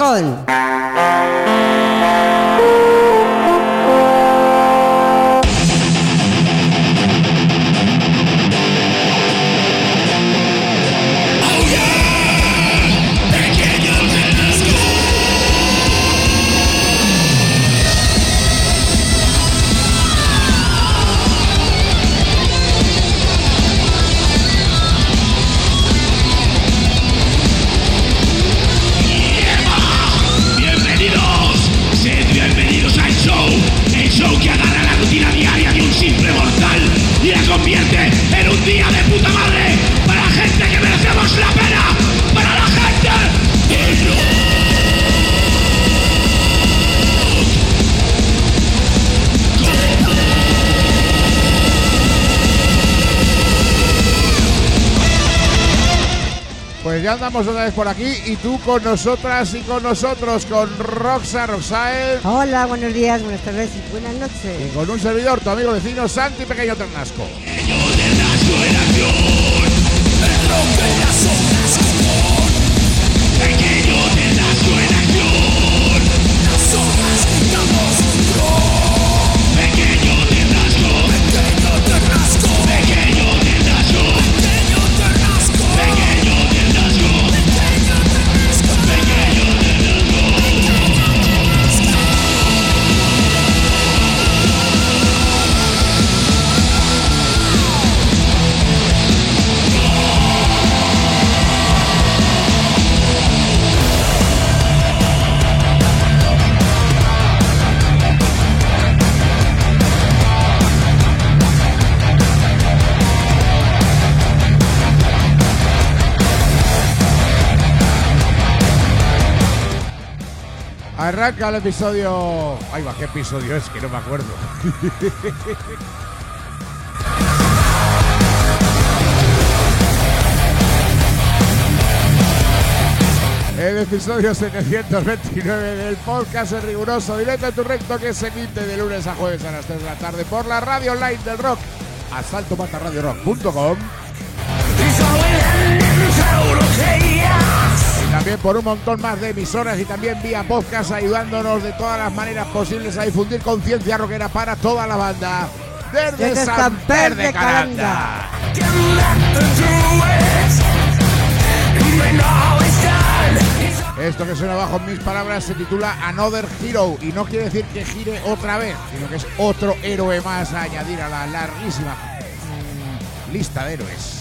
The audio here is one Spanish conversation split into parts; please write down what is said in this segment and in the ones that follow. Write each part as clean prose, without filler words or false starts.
Corazón. Pues ya andamos otra vez por aquí y tú con nosotras y con nosotros, con Roxael. Hola, buenos días, buenas tardes y buenas noches. Y con un servidor, tu amigo vecino Santi Pequeño Ternasco. Arranca el episodio... Ay, va, ¿qué episodio es? Que no me acuerdo. El episodio 729 del podcast en riguroso directo en tu recto, que se emite de lunes a jueves a las 3 de la tarde por la radio online del rock, asaltomatarradiorock.com. También por un montón más de emisoras y también vía podcast, ayudándonos de todas las maneras posibles a difundir conciencia rockera para toda la banda desde Samper de Caranda. Esto que suena bajo mis palabras se titula Another Hero y no quiere decir que gire otra vez, sino que es otro héroe más a añadir a la larguísima lista de héroes.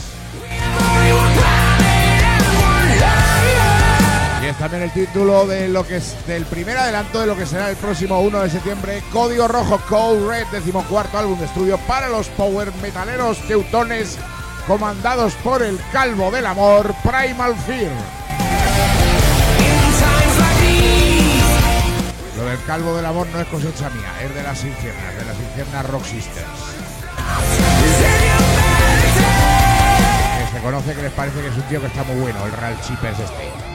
Y es también el título de lo que es del primer adelanto de lo que será el próximo 1 de septiembre, Código Rojo Code Red, 14º álbum de estudio para los power metaleros teutones comandados por el Calvo del Amor, Primal Fear. Lo del Calvo del Amor no es cosecha mía, es de las infiernas Rock Sisters. Se conoce que les parece que es un tío que está muy bueno, el Real Chipes este.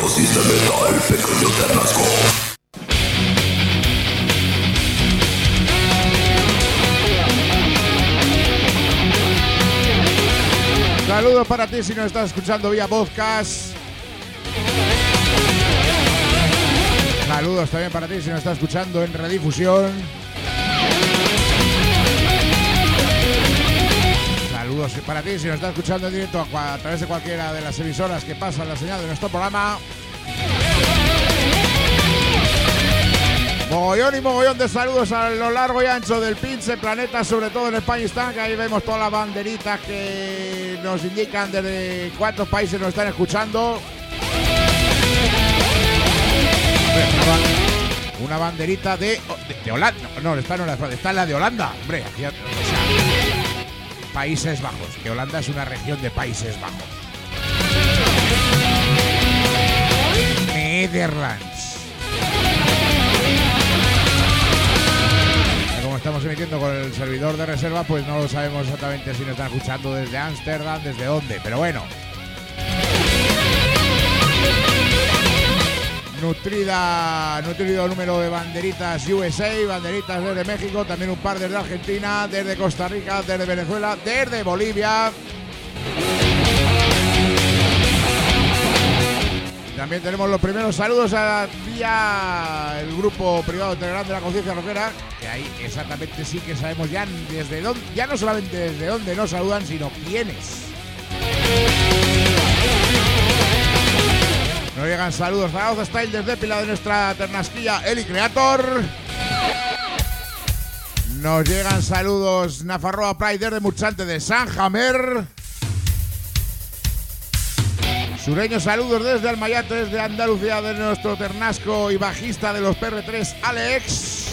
dosis de metal, pequeño Ternasco. Saludos para ti si nos estás escuchando vía podcast. Saludos también para ti si nos estás escuchando en redifusión. Saludos para ti si nos estás escuchando en directo a través de cualquiera de las emisoras que pasan la señal de nuestro programa. Mogollón y mogollón de saludos a lo largo y ancho del pinche planeta, sobre todo en España están, que ahí vemos todas las banderitas que nos indican desde cuántos países nos están escuchando. Una banderita de Holanda. No, esta no es la de Holanda. Hombre, aquí, o sea, Países Bajos, que Holanda es una región de Países Bajos. Netherlands. Como estamos emitiendo con el servidor de reserva, pues no sabemos exactamente si nos están escuchando desde Ámsterdam, desde dónde, pero bueno. Nutrido número de banderitas USA, banderitas desde México, también un par desde Argentina, desde Costa Rica, desde Venezuela, desde Bolivia. También tenemos los primeros saludos vía el grupo privado de Telegram de la Conciencia Rockera, que ahí exactamente sí que sabemos ya desde dónde, ya no solamente desde dónde nos saludan, sino quiénes. Nos llegan saludos a Oz Style desde Pila de nuestra Ternasquilla Eli Creator. Nos llegan saludos Nafarroa Pride desde Murchante de Sanjamer. Sureños saludos desde Almayate, desde Andalucía, de nuestro Ternasco y bajista de los PR3, Alex.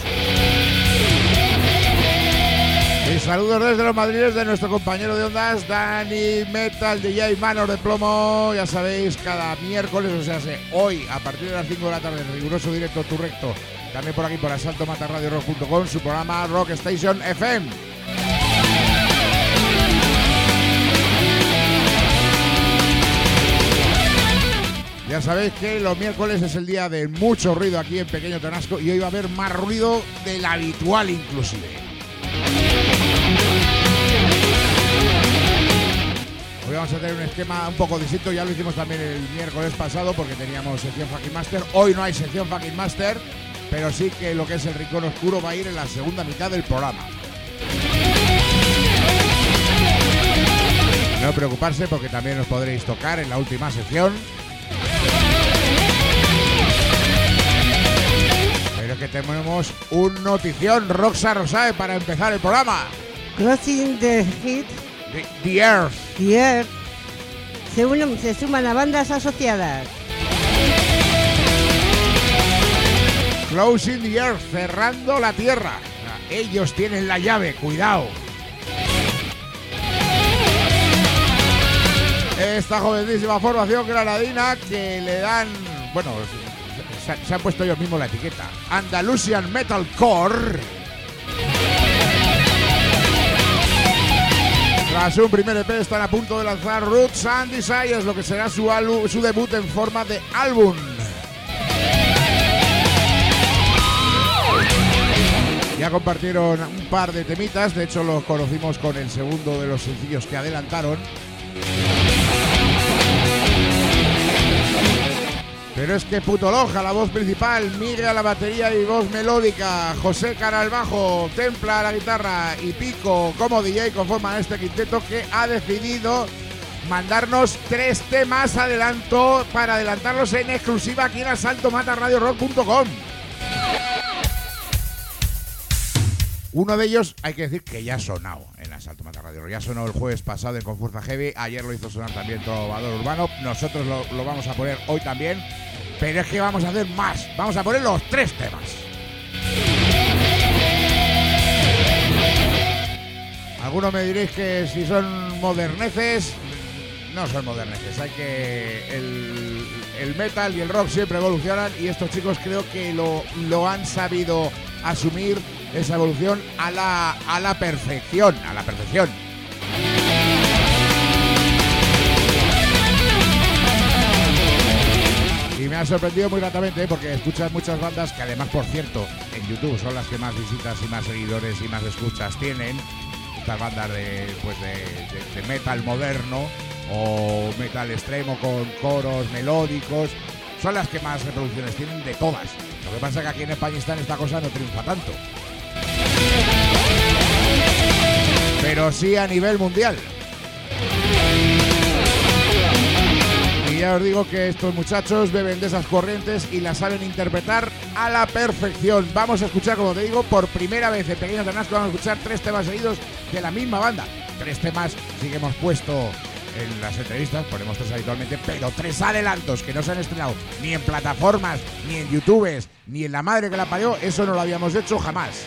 Y saludos desde los madriles de nuestro compañero de ondas, Dani Metal, DJ Manos de Plomo. Ya sabéis, cada miércoles, o sea, hoy, a partir de las 5 de la tarde, en riguroso directo Tu Recto, también por aquí, por asaltomatarradiorock.com, su programa Rock Station FM. Ya sabéis que los miércoles es el día de mucho ruido aquí en Pequeño Ternasco y hoy va a haber más ruido del habitual inclusive. Hoy vamos a tener un esquema un poco distinto, ya lo hicimos también el miércoles pasado porque teníamos sección Fucking Master. Hoy no hay sección Fucking Master, pero sí que lo que es el Rincón Oscuro va a ir en la segunda mitad del programa. No preocuparse porque también os podréis tocar en la última sección. Pero es que tenemos un notición Roxa Rosae para empezar el programa. Crossing the Heat. The Earth. The Earth. Se suman a bandas asociadas. Closing the Earth, cerrando la tierra. Ellos tienen la llave, cuidado. Esta jovencísima formación granadina que le dan, bueno, se han puesto ellos mismos la etiqueta, Andalusian Metalcore. Tras un primer EP están a punto de lanzar Roots and Desires, lo que será su debut en forma de álbum. Ya compartieron un par de temitas, de hecho los conocimos con el segundo de los sencillos que adelantaron. Pero es que Puto Loja, la voz principal, Miguel a la batería y voz melódica, José Cara al bajo, Templa a la guitarra y Pico como DJ conforman este quinteto que ha decidido mandarnos 3 temas adelanto para adelantarlos en exclusiva aquí en asaltomatarradiorock.com. Uno de ellos, hay que decir que ya ha sonado en Asalto Mata Radio. Ya sonó el jueves pasado en Con Fuerza Heavy. Ayer lo hizo sonar también Trovador Urbano. Nosotros lo vamos a poner hoy también. Pero es que vamos a hacer más. Vamos a poner los 3 temas. Algunos me diréis que si son moderneces. No son moderneces. Hay que... El metal y el rock siempre evolucionan. Y estos chicos creo que lo han sabido asumir, esa evolución a la perfección. A la perfección. Y me me ha sorprendido muy gratamente porque escuchas muchas bandas que además, por cierto, en YouTube son las que más visitas y más seguidores y más escuchas tienen. Estas bandas de metal moderno o metal extremo con coros melódicos son las que más reproducciones tienen de todas. Lo que pasa es que aquí en España esta cosa no triunfa tanto, pero sí a nivel mundial. Y ya os digo que estos muchachos beben de esas corrientes y las saben interpretar a la perfección. Vamos a escuchar, como te digo, por primera vez en Pequeño Ternasco, vamos a escuchar 3 temas seguidos de la misma banda. 3 temas sí que hemos puesto en las entrevistas, ponemos 3 habitualmente, pero 3 adelantos que no se han estrenado ni en plataformas, ni en YouTubes, ni en la madre que la parió. Eso no lo habíamos hecho jamás.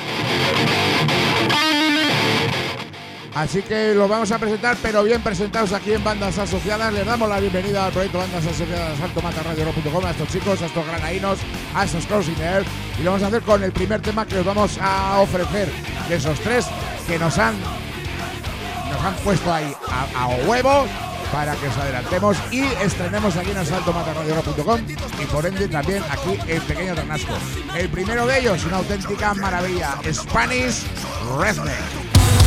Así que los vamos a presentar, pero bien presentados aquí en Bandas Asociadas. Les damos la bienvenida al proyecto Bandas Asociadas saltomatarradio.com, a estos chicos, a estos granadinos, a estos Crossing Air. Y lo vamos a hacer con el primer tema que os vamos a ofrecer de esos 3 que nos han puesto ahí a huevo para que os adelantemos y estrenemos aquí en saltomatarradio.com y por ende también aquí en Pequeño Ternasco. El primero de ellos, una auténtica maravilla, Spanish Redneck.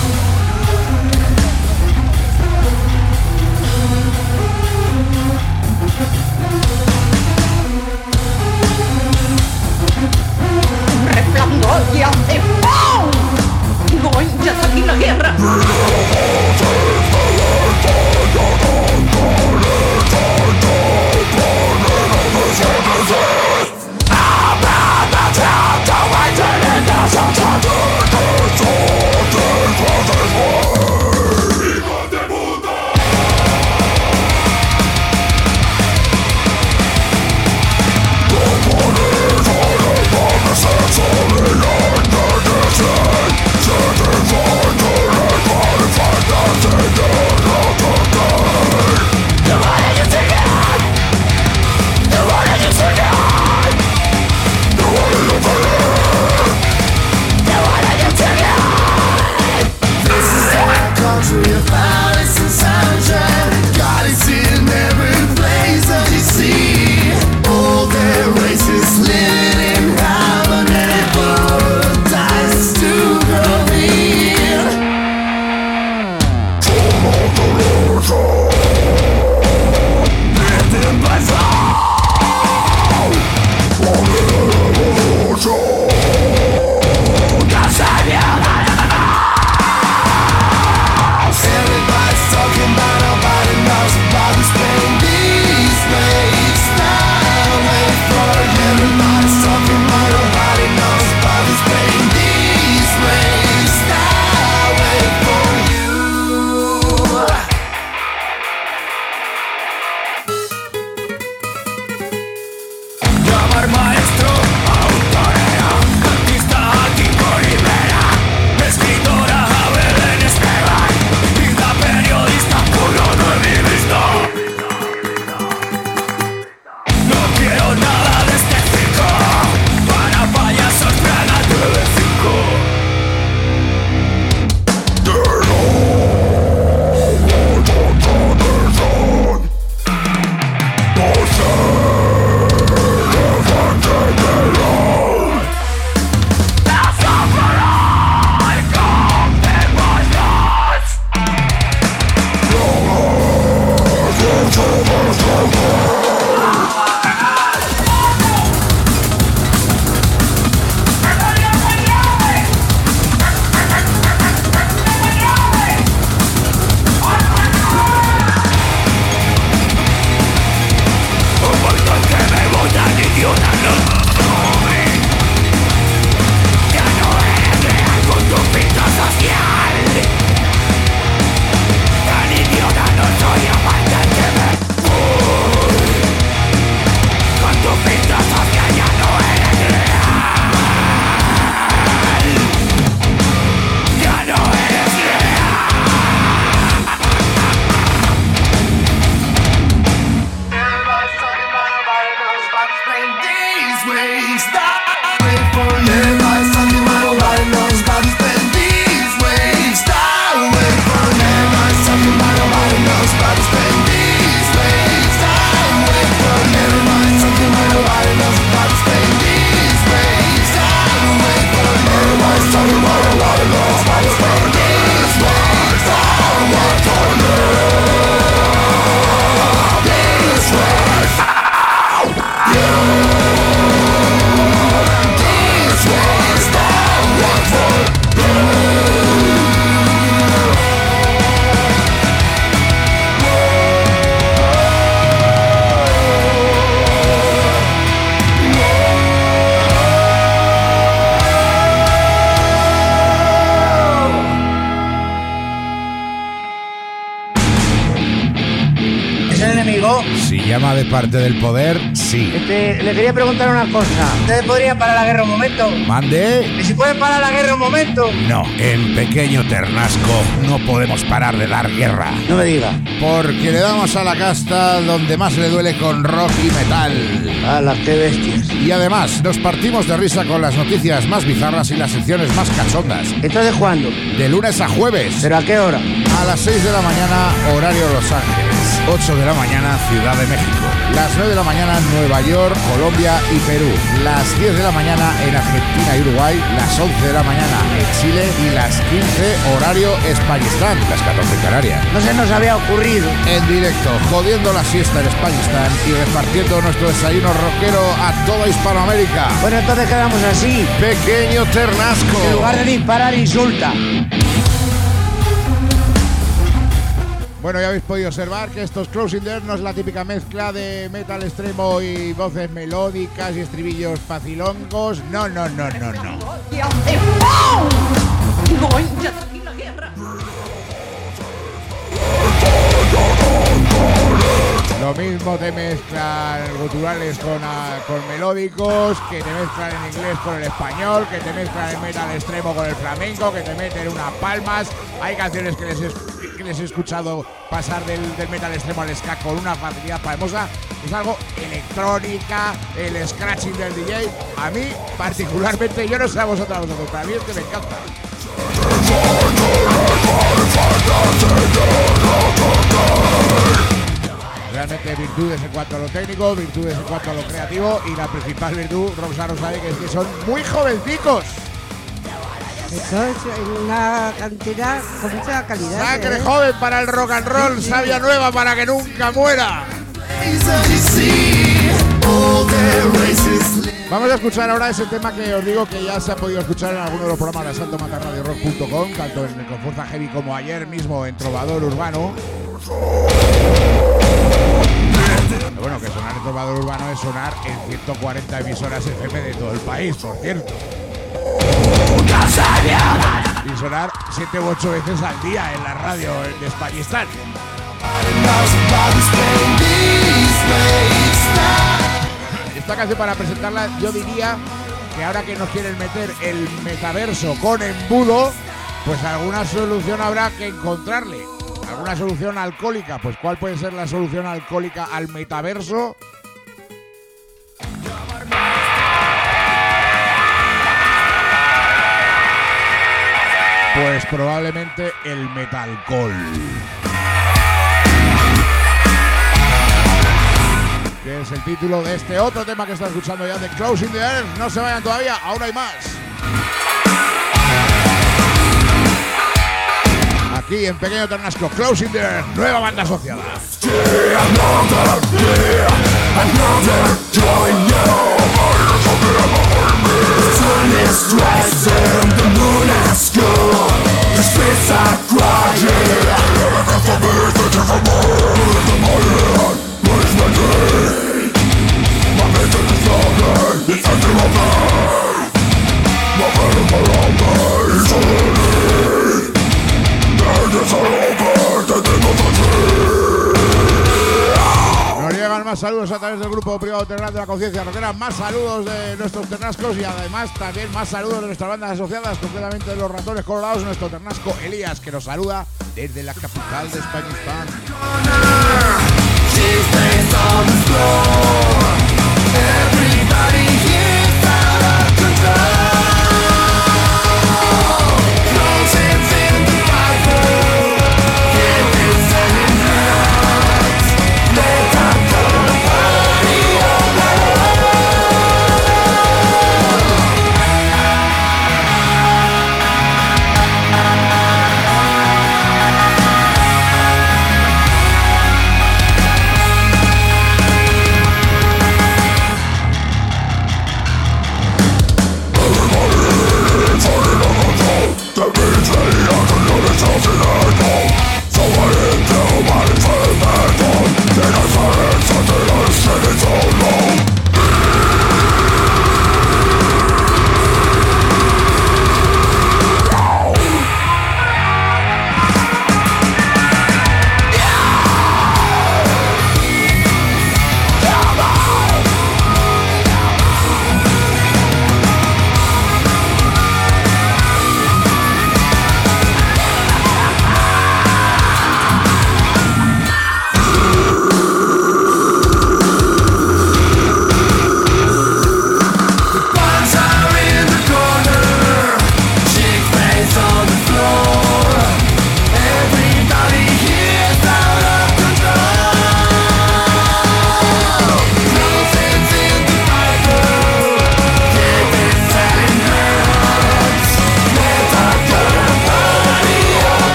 Resplandor y hace ¡pum! ¡No, ya está aquí la guerra! programa de Parte del Poder, sí. Le quería preguntar una cosa. ¿Ustedes podrían parar la guerra un momento? ¿Mande? ¿Y si pueden parar la guerra un momento? No, en Pequeño Ternasco no podemos parar de dar guerra. No me diga. Porque le damos a la casta donde más le duele con rock y metal. ¡Hala, qué bestias! Y además nos partimos de risa con las noticias más bizarras y las secciones más cachondas. ¿Entonces cuándo? De lunes a jueves. ¿Pero a qué hora? A las 6 de la mañana, horario Los Ángeles. 8 de la mañana, Ciudad de México. Las 9 de la mañana, Nueva York, Colombia y Perú. Las 10 de la mañana en Argentina y Uruguay. Las 11 de la mañana en Chile. Y las 15, horario Españistán. Las 14 en Canarias. No se nos había ocurrido. En directo, jodiendo la siesta en Españistán y repartiendo nuestro desayuno rockero a toda Hispanoamérica. Bueno, entonces quedamos así. Pequeño Ternasco. En lugar de disparar, insulta. Bueno, ya habéis podido observar que estos Closing the Earth no es la típica mezcla de metal extremo y voces melódicas y estribillos facilongos. No. ¡No! ¡Ya está aquí la guerra! Lo mismo te mezclan guturales con melódicos, que te mezclan en inglés con el español, que te mezclan el metal extremo con el flamenco, que te meten unas palmas. Hay canciones que les he escuchado pasar del metal extremo al ska con una facilidad famosa. Es algo electrónica, el scratching del DJ. A mí, particularmente, yo no sé a vosotros, pero a mí es que me encanta. Realmente virtudes en cuanto a lo técnico, virtudes en cuanto a lo creativo y la principal virtud, Roxana sabe que es que son muy jovencicos. Eso es una cantidad con mucha calidad. Sangre joven para el rock and roll, Sí. savia nueva para que nunca muera. Vamos a escuchar ahora ese tema que os digo que ya se ha podido escuchar en alguno de los programas de santomatarradiorock.com, tanto en Con Fuerza Heavy como ayer mismo en Trovador Urbano. Bueno, que sonar en Trovador Urbano es sonar en 140 emisoras FM de todo el país, por cierto. Y sonar 7 u 8 veces al día en la radio de Españistán. Esta canción, para presentarla, yo diría que ahora que nos quieren meter el metaverso con embudo, pues alguna solución habrá que encontrarle. ¿Alguna solución alcohólica? Pues ¿cuál puede ser la solución alcohólica al metaverso? Pues probablemente el metalcol. Que es el título de este otro tema que está escuchando ya de Closing the Earth. No se vayan todavía, aún hay más. Aquí en Pequeño Ternasco, Closing the Earth, nueva banda asociada. Nos llegan más saludos a través del grupo privado Terral de la Conciencia Rockera, más saludos de nuestros ternascos y además también más saludos de nuestras bandas asociadas, concretamente de los Ratones Colorados, nuestro ternasco Elías, que nos saluda desde la capital de Españistán.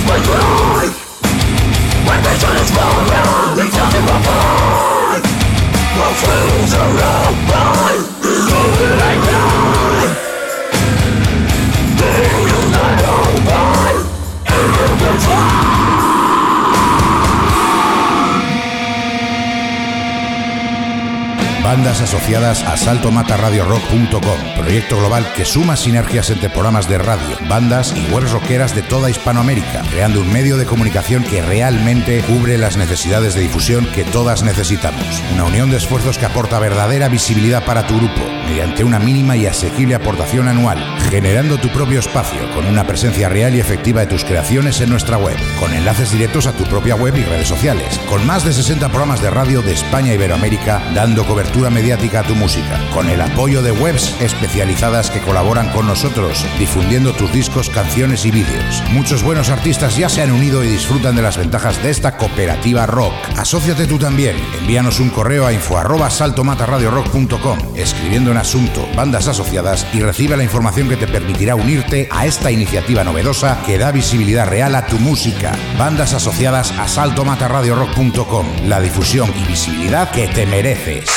Bandas asociadas a saltomatarradiorock.com, proyecto global que suma sinergias entre programas de radio, bandas y webs rockeras de toda Hispanoamérica, creando un medio de comunicación que realmente cubre las necesidades de difusión que todas necesitamos. Una unión de esfuerzos que aporta verdadera visibilidad para tu grupo, mediante una mínima y asequible aportación anual, generando tu propio espacio, con una presencia real y efectiva de tus creaciones en nuestra web, con enlaces directos a tu propia web y redes sociales, con más de 60 programas de radio de España e Iberoamérica, dando cobertura mediática a tu música, con el apoyo de webs especializadas que colaboran con nosotros, difundiendo tus discos, canciones y vídeos. Muchos buenos artistas ya se han unido y disfrutan de las ventajas de esta cooperativa rock. Asóciate tú también. Envíanos un correo a info@saltomatarradiorock.com, escribiendo en asunto bandas asociadas, y recibe la información que te permitirá unirte a esta iniciativa novedosa que da visibilidad real a tu música. Bandas asociadas a saltomatarradiorock.com, la difusión y visibilidad que te mereces.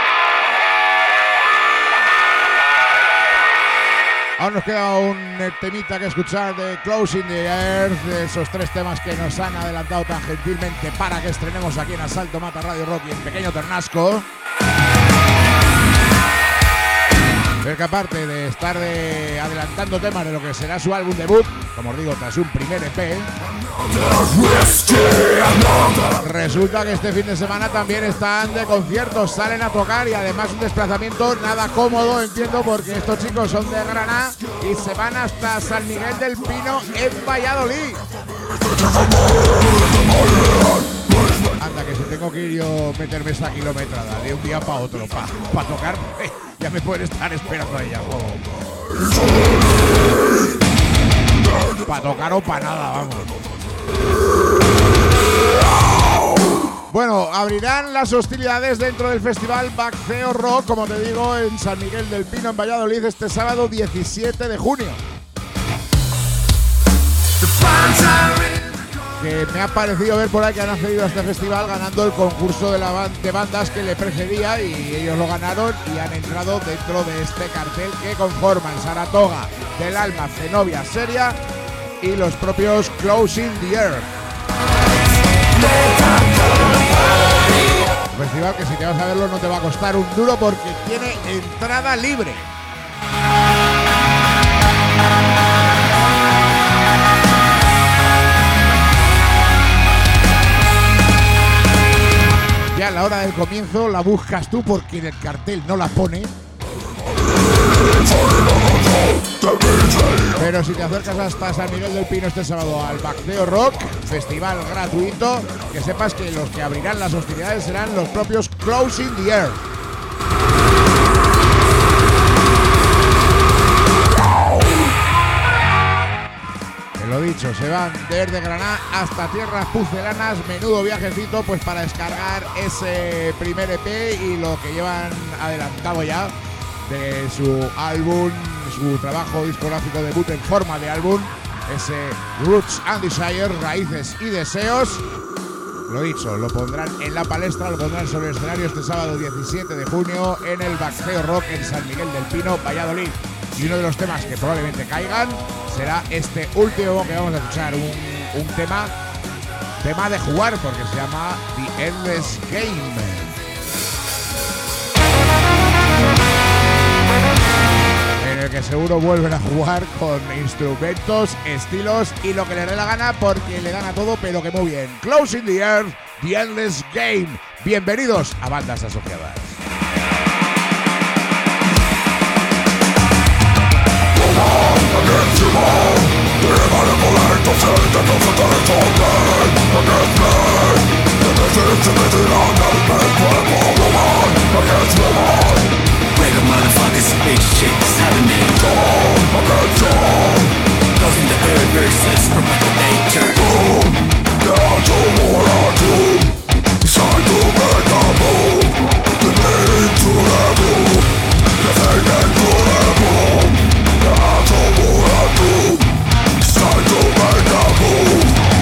Aún nos queda un temita que escuchar de Closing the Earth, de esos 3 temas que nos han adelantado tan gentilmente para que estrenemos aquí en Asalto Mata Radio Rock y en Pequeño Ternasco. Pero que aparte de estar adelantando temas de lo que será su álbum debut, como os digo, tras un primer EP, resulta que este fin de semana también están de conciertos, salen a tocar, y además un desplazamiento nada cómodo, entiendo, porque estos chicos son de Granada y se van hasta San Miguel del Pino en Valladolid. Anda, que si tengo que ir yo meterme esa kilometrada de un día para otro para tocar, ya me pueden estar esperando ahí abajo. Para tocar o para nada, vamos. Bueno, abrirán las hostilidades dentro del festival Backceo Rock, como te digo, en San Miguel del Pino, en Valladolid, este sábado 17 de junio. Que me ha parecido ver por ahí que han accedido a este festival ganando el concurso de bandas que le precedía, y ellos lo ganaron y han entrado dentro de este cartel que conforman Saratoga, Del Alma, Zenobia, Seria y los propios Closing the Earth. Un festival que, si te vas a verlo, no te va a costar un duro porque tiene entrada libre. Ya a la hora del comienzo la buscas tú porque en el cartel no la pone. Pero si te acercas hasta San Miguel del Pino este sábado al Backceo Rock, festival gratuito, que sepas que los que abrirán las hostilidades serán los propios Closing the Earth. Lo dicho, se van desde Granada hasta Tierras Pucelanas, menudo viajecito pues para descargar ese primer EP y lo que llevan adelantado ya de su álbum, su trabajo discográfico debut en forma de álbum, ese Roots and Desire, Raíces y Deseos. Lo dicho, lo pondrán en la palestra, lo pondrán sobre el escenario este sábado 17 de junio en el Backceo Rock en San Miguel del Pino, Valladolid. Y uno de los temas que probablemente caigan será este último que vamos a escuchar, un tema de jugar, porque se llama The Endless Game. En el que seguro vuelven a jugar con instrumentos, estilos y lo que les dé la gana, porque le dan a todo, pero que muy bien. Closing the Earth, The Endless Game. Bienvenidos a Bandas Asociadas. Against you all, the manipulate of sin that doesn't turn to pain. Against me, the legitimity on the incredible woman. Against woman, where the motherfuckers big shit is happening. Against you, closing the earth versus promoting nature. down to what I do. It's time to make a move. The need to the move. The thing into the move. Down to what I do. It's time to make a move.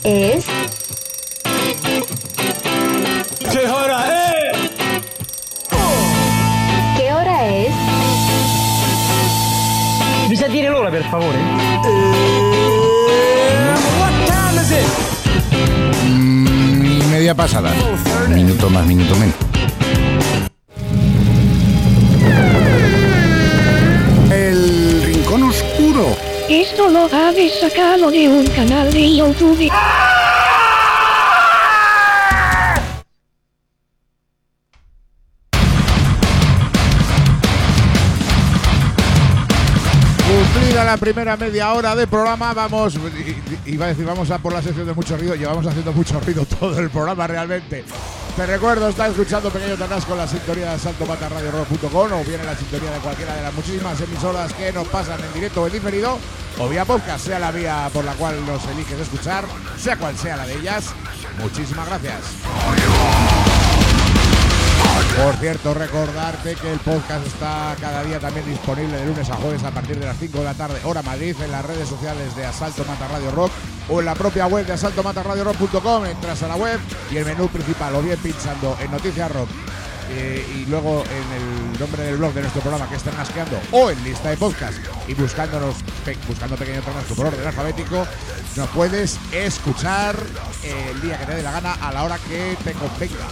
es... ¿Qué hora es? ¿Qué hora es? Mi sa dire l'ora, per favore? What time is it? Y media pasada. Minuto más, minuto menos. El rincón oscuro. Esto lo habéis sacado de un canal de YouTube. Cumplida la primera media hora de programa, vamos, iba a decir, vamos a por la sección de mucho ruido, llevamos haciendo mucho ruido todo el programa realmente. Te recuerdo, estás escuchando Pequeño Tarrasco en la sintonía de saltomatarradiorock.com o bien en la sintonía de cualquiera de las muchísimas emisoras que nos pasan en directo o en diferido o vía podcast, sea la vía por la cual nos eliges escuchar, sea cual sea la de ellas. Muchísimas gracias. Por cierto, recordarte que el podcast está cada día también disponible de lunes a jueves a partir de las 5 de la tarde, hora Madrid, en las redes sociales de Asalto Mata Radio Rock o en la propia web de asaltomatarradiorock.com. Entras a la web y el menú principal, o bien pinchando en Noticias Rock y luego en el nombre del blog de nuestro programa que están nasqueando o en lista de podcast y buscando Pequeño Tarrasco por orden alfabético, nos puedes escuchar el día que te dé la gana a la hora que te convenga.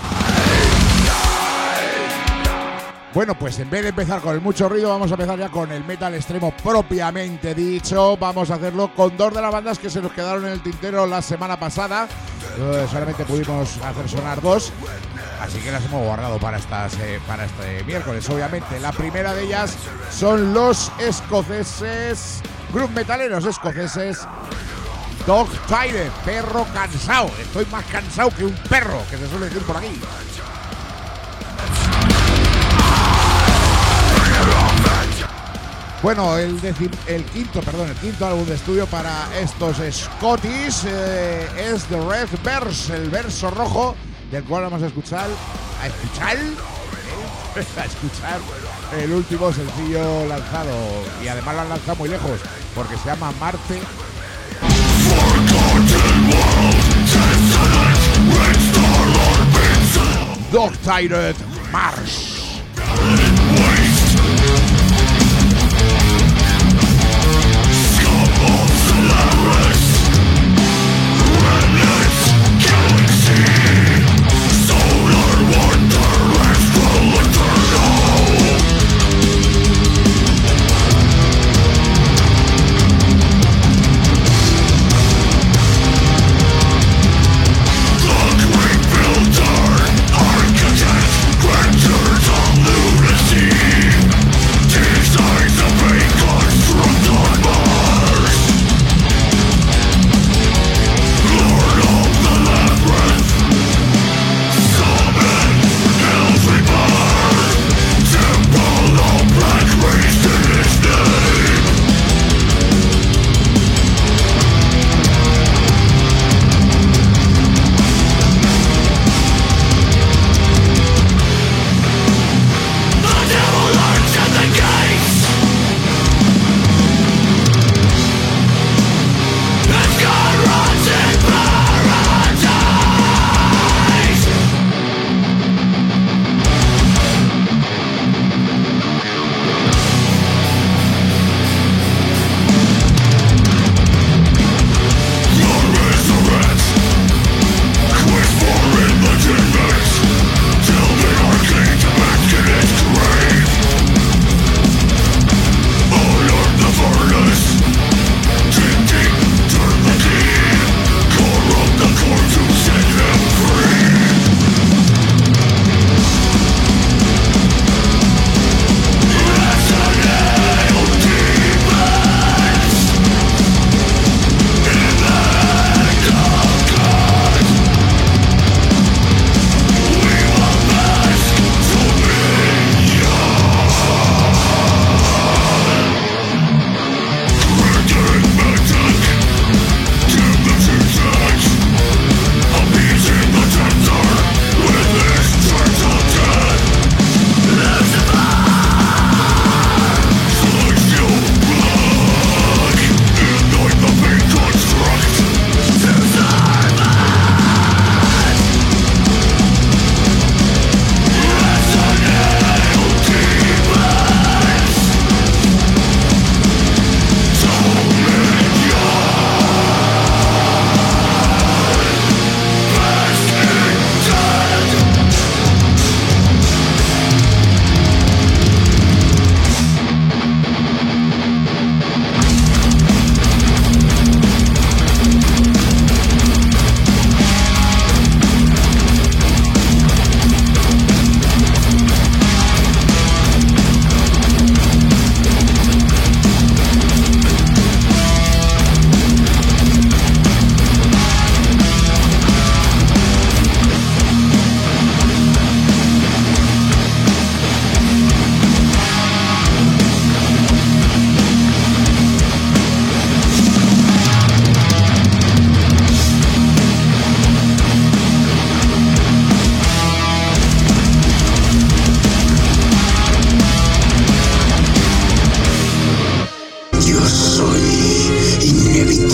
Bueno, pues en vez de empezar con el mucho ruido, vamos a empezar ya con el metal extremo propiamente dicho. Vamos a hacerlo con dos de las bandas que se nos quedaron en el tintero la semana pasada. Solamente pudimos hacer sonar dos, así que las hemos guardado para este miércoles. Obviamente, la primera de ellas son los escoceses, groove metaleros escoceses, Dog Tired, perro cansado. Estoy más cansado que un perro, que se suele decir por aquí. Bueno, el quinto álbum de estudio para estos Scottish es The Red Verse, el verso rojo, del cual vamos a escuchar el último sencillo lanzado, y además lo han lanzado muy lejos porque se llama Marte. Dog Tired Mars. Architect, grandeur, luminous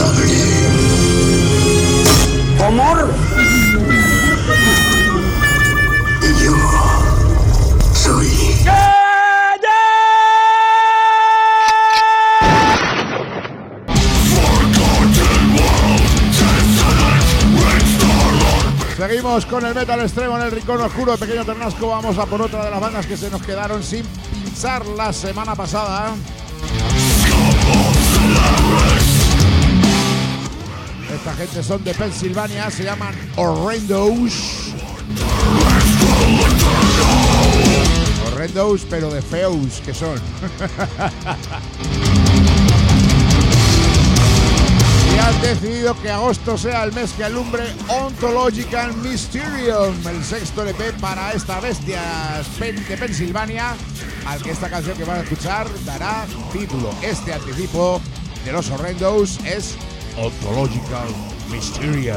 sangre. Amor. Y yo soy... Seguimos con el metal extremo en el rincón oscuro de Pequeño Ternasco. Vamos a por otra de las bandas que se nos quedaron sin pinchar la semana pasada. Esta gente son de Pensilvania, se llaman Horrendos. Horrendos, pero de feos que son. Y han decidido que agosto sea el mes que alumbre Ontological Mysterium, el sexto LP para esta bestia de Pensilvania, al que esta canción que van a escuchar dará título. Este anticipo de los Horrendos es Ontological Mysterium.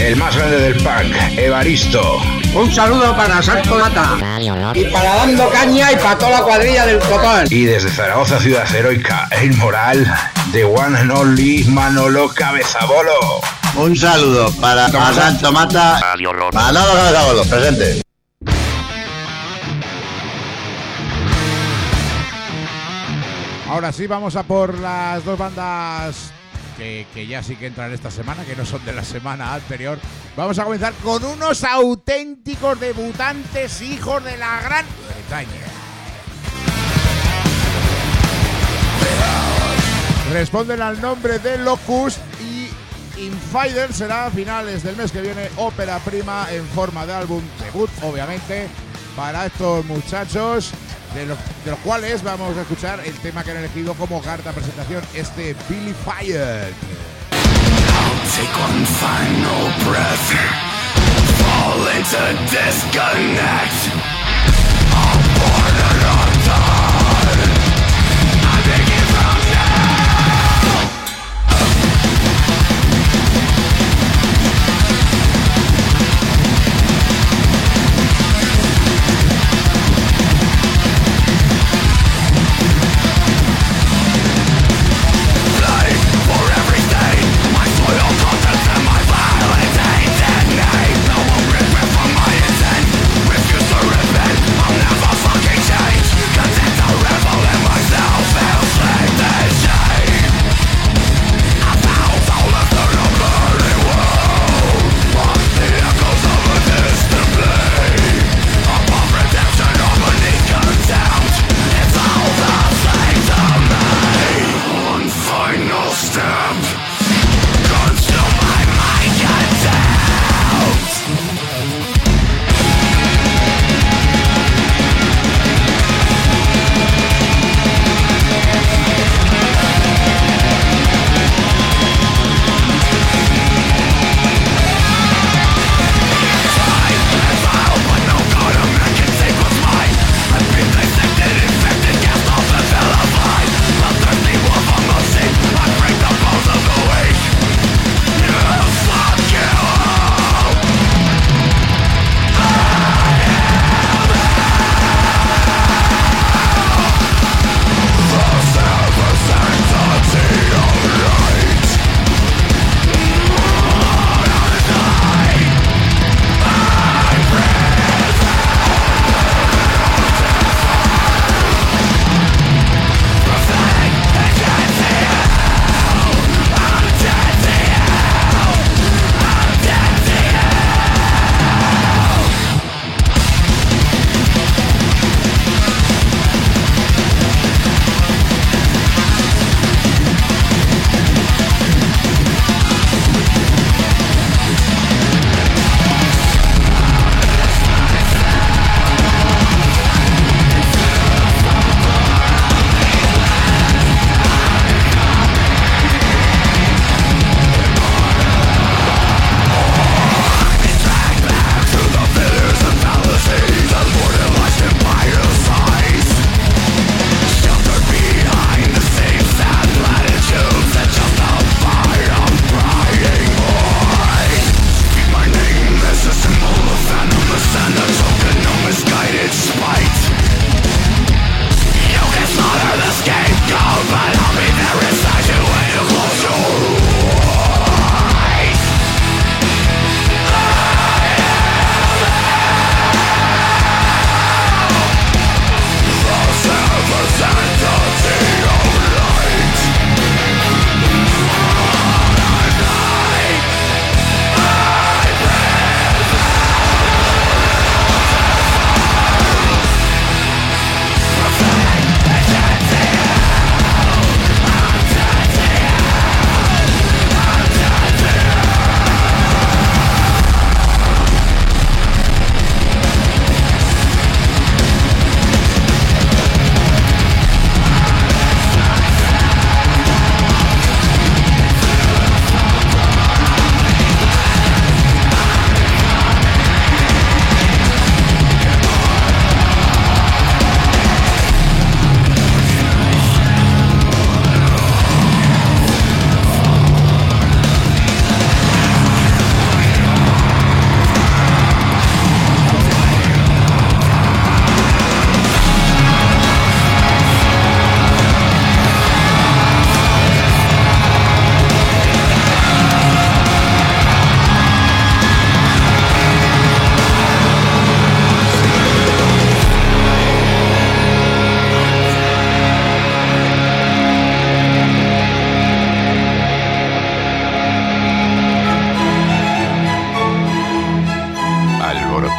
el más grande del punk, Evaristo. Un saludo para Salto Mata. Y para Dando Caña y para toda la cuadrilla del Cotón. Y desde Zaragoza, ciudad heroica e inmoral, The One and Only Manolo Cabezabolo. Un saludo para Salto Mata. Manolo Cabezabolo, presente. Ahora sí, vamos a por las dos bandas que ya sí que entran esta semana, que no son de la semana anterior. Vamos a comenzar con unos auténticos debutantes, hijos de la Gran Bretaña. Responden al nombre de Locust y Infider será a finales del mes que viene ópera prima en forma de álbum debut, obviamente, para estos muchachos, de los cuales vamos a escuchar el tema que han elegido como carta presentación, este Billy Fire. Take one final breath, fall into disconnect. I'm born and I'm done. I begin from now. Content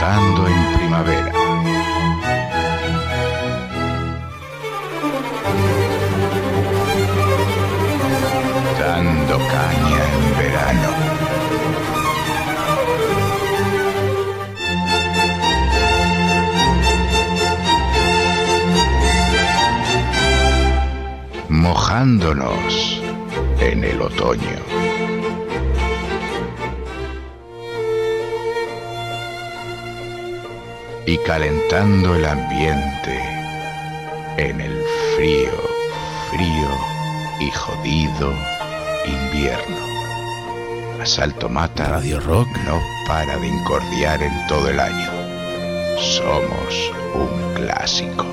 Cantando en primavera. Dando caña en verano. Mojándonos en el otoño. Y calentando el ambiente en el frío y jodido invierno. Asalto Mata Radio Rock no para de incordiar en todo el año. Somos un clásico.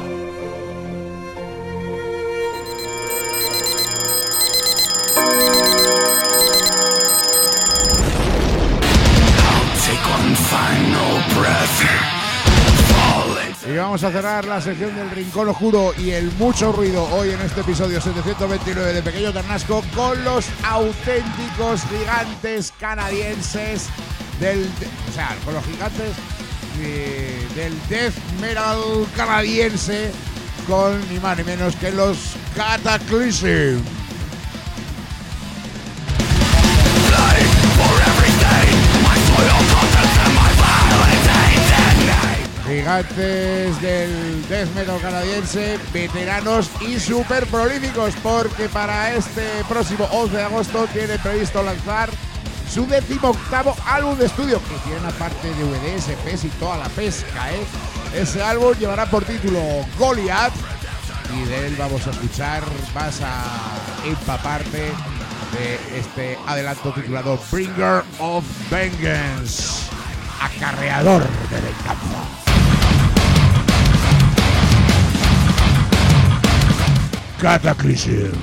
Y vamos a cerrar la sección del Rincón Oscuro y el mucho ruido hoy en este episodio 729 de Pequeño Ternasco con los auténticos gigantes canadienses con los gigantes del death metal canadiense, con ni más ni menos que los Cataclysm. Gigantes del death metal canadiense, veteranos y súper prolíficos, porque para este próximo 11 de agosto tiene previsto lanzar su 18º álbum de estudio, que tiene aparte DVDs, EPs y toda la pesca, ¿eh? Ese álbum llevará por título Goliath, y de él vamos a escuchar, vas a empaparte de este adelanto titulado Bringer of Vengeance, acarreador de venganza. Cataclysm.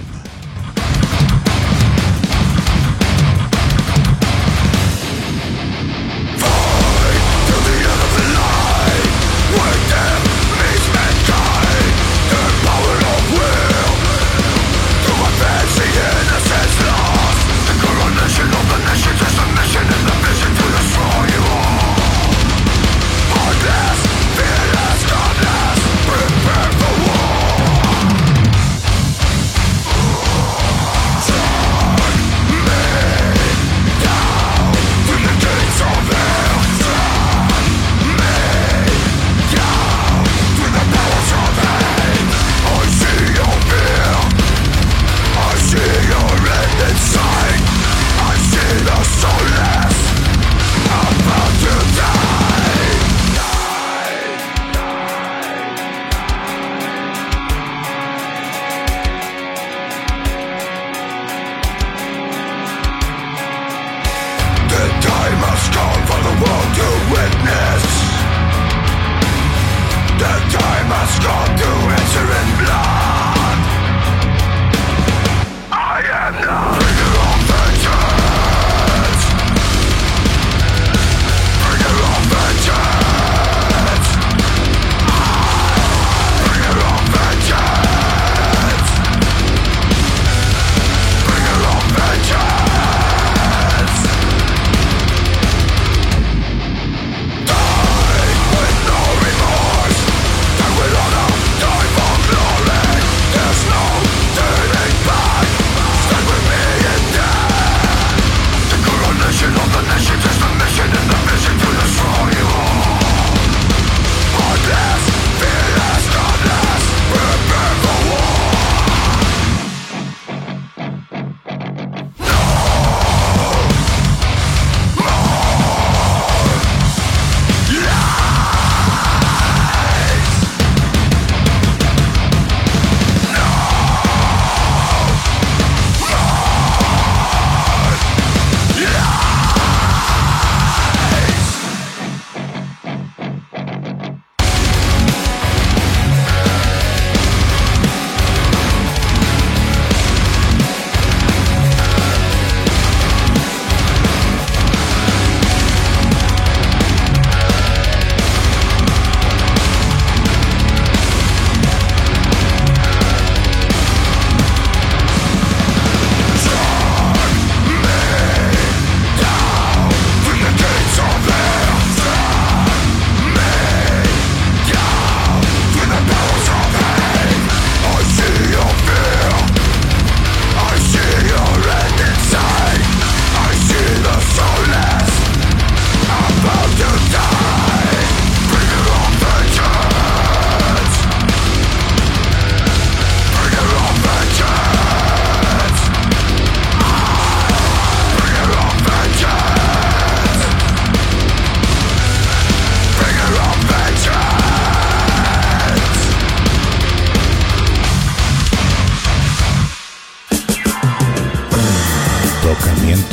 Die with honor, die for glory.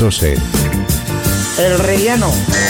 Estos en El Relleno.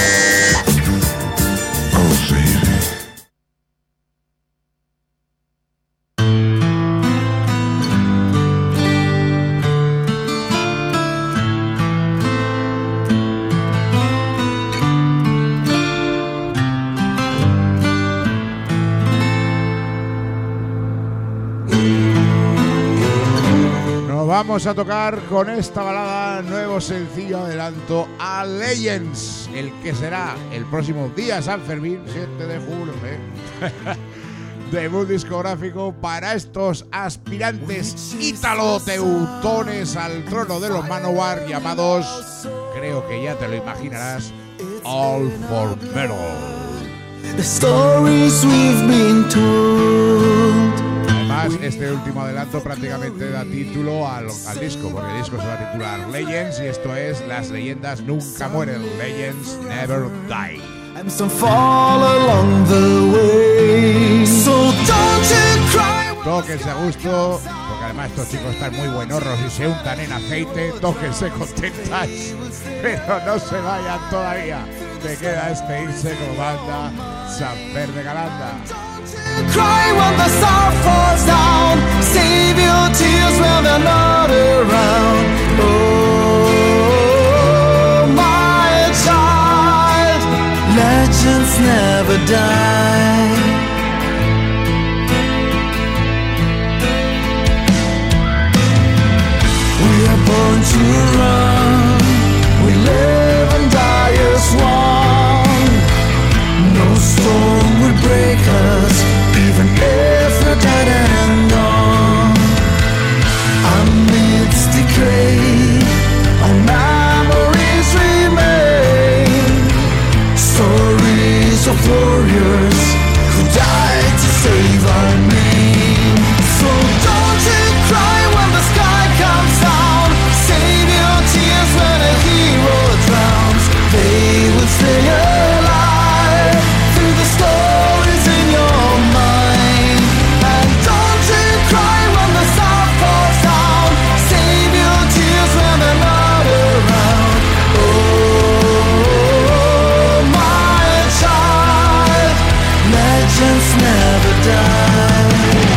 Vamos a tocar con esta balada nuevo sencillo adelanto a Legends, el que será el próximo día San Fermín, 7 de julio, debut discográfico para estos aspirantes ítalo-teutones al trono de los Manowar llamados, creo que ya te lo imaginarás, All for Metal. The stories we've been told. Además, este último adelanto prácticamente da título al disco, porque el disco se va a titular Legends y esto es Las leyendas nunca mueren, Legends Never Die. And some fall along the way. So don't you cry. Tóquense a gusto, porque además estos chicos están muy buenorros y se untan en aceite. Tóquense contentas, pero no se vayan todavía. Te queda despedirse como banda San Fer de Galanda. Cry when the sun falls down. Save your tears when they're not around. Oh, my child, legends never die. We are born to run. We live and die as one. No storm will break us, even if we're dead and gone. Amidst decay, our memories remain. Stories of warriors who died to save our name. So don't you cry when the sky comes down. Save your tears when a hero drowns. They will stay alive through the stories in your mind. And don't you cry when the sun falls down. Save your tears when they're not around. Oh, my child, legends never die.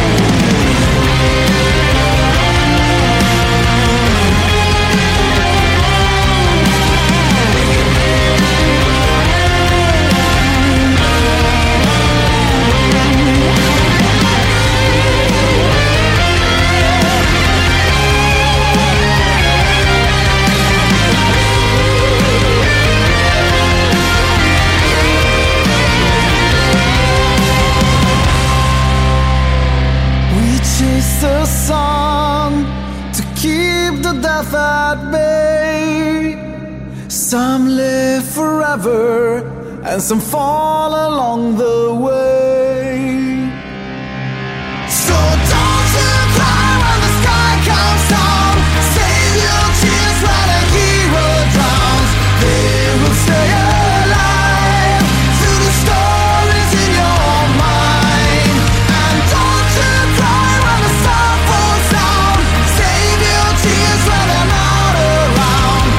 The sun to keep the death at bay. Some live forever and some fall along the way. So don't you cry when the sky comes down. Save your tears when a hero drowns. They will stay alive through the stories in your mind. And don't you cry when the sun falls down. Save your tears when they're not around.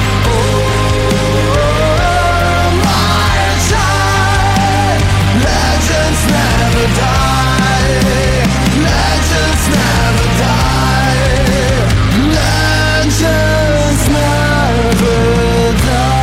Oh, my child, legends never die. Legends never die. Legends never die.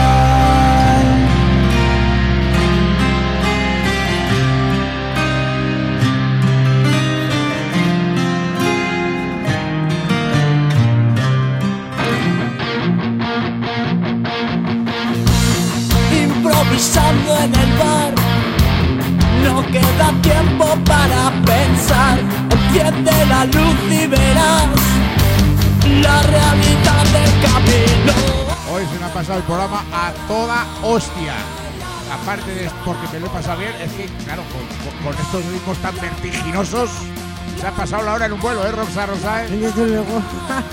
Improvisando en el bar, no queda tiempo para pensar. Enciende la luz y verás la realidad del camino. Hoy se me ha pasado el programa a toda hostia. Aparte de porque me lo he pasado bien, es que claro, con estos ritmos tan vertiginosos se ha pasado la hora en un vuelo, Roxa? Desde luego.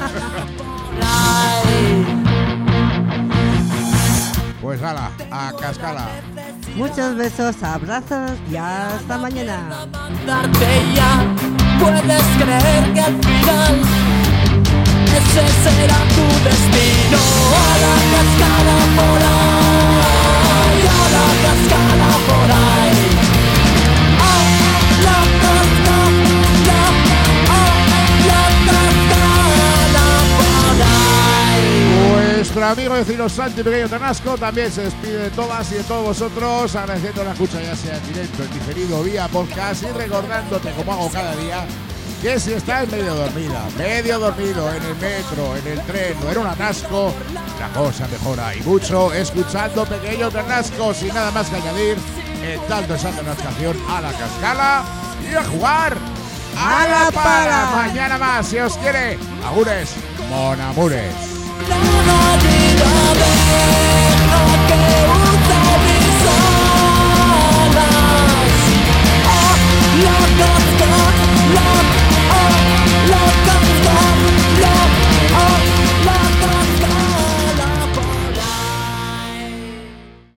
Pues ala, a cascala. Muchos besos, abrazos y hasta mañana. Ya puedes creer que al final ese será tu destino. A la cascada por ahí, a la cascada por ahí. A la cascada, a la cascada por ahí. Nuestro amigo vecino Santi Pequeño Ternasco también se despide de todas y de todos vosotros, agradeciendo la escucha ya sea en directo, en diferido, vía podcast, y recordándote, como hago cada día, que si estás medio dormido en el metro, en el tren o en un atasco, la cosa mejora y mucho escuchando Pequeño Ternasco. Sin nada más que añadir, en tanto esa canción a la cascala y a jugar a la pala. Mañana más, si os quiere. Agures, mon amures. No, no,